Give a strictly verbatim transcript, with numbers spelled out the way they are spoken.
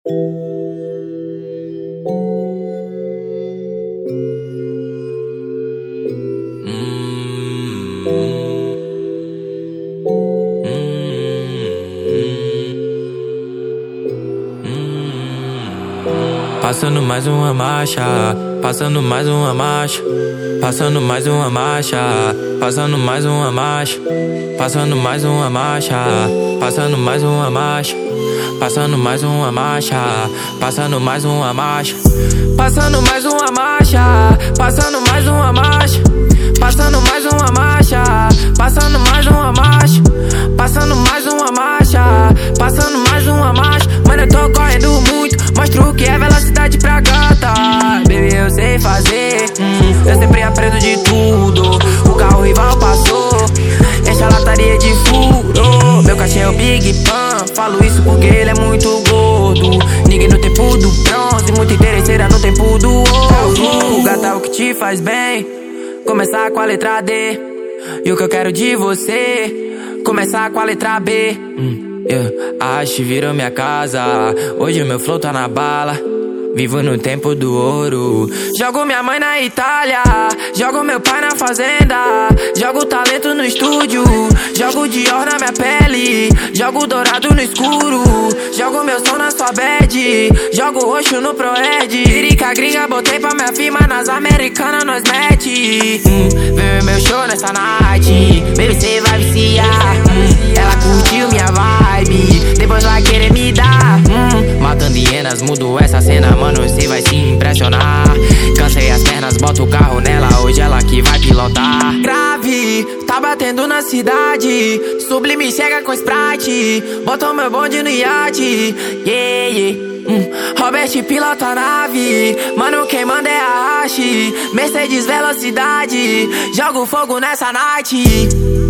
Passando mais uma marcha, passando mais uma marcha, passando mais uma marcha, passando mais uma marcha, passando mais uma marcha, passando mais uma marcha, passando mais uma marcha, passando mais uma marcha, passando mais uma marcha, passando mais uma marcha, passando mais uma marcha, passando mais uma marcha, passando mais uma marcha, passando mais uma marcha. Mano, eu tô correndo muito, mostro o que é velocidade pra gata. Baby, eu sei fazer, hum, eu sempre aprendo de tudo. O carro rival passou, enche a lataria de furo. Meu cachê é o Big Pan, falo isso porque ele é muito gordo. Ninguém no tempo do bronze, muito interesseira no tempo do ouro. Gata é o que te faz bem, começar com a letra D. E o que eu quero de você, começar com a letra B. hum. Yeah. A haste virou minha casa, hoje o meu flow tá na bala. Vivo no tempo do ouro. Jogo minha mãe na Itália, jogo meu pai na fazenda, jogo talento no estúdio, jogo Dior na minha pele, jogo dourado no escuro, jogo meu som na sua bad, jogo roxo no Proed. Pirica gringa, botei pra minha firma, nas americanas nós mete. hum, Vem meu show nessa night, baby cê vai viciar. hum, Ela curtiu minha vibe, depois vai querer me dar. hum, Matando hienas, mudo essa cena, mano, cê vai se impressionar. Cansei as pernas, boto o carro nela, hoje ela que vai pilotar. Grave, tá batendo na cidade, Sublime chega com Sprite, botou meu bonde no iate. Yeah, yeah. Hum, Robert pilota a nave, mano, quem manda é a haste. Mercedes velocidade, jogo fogo nessa night.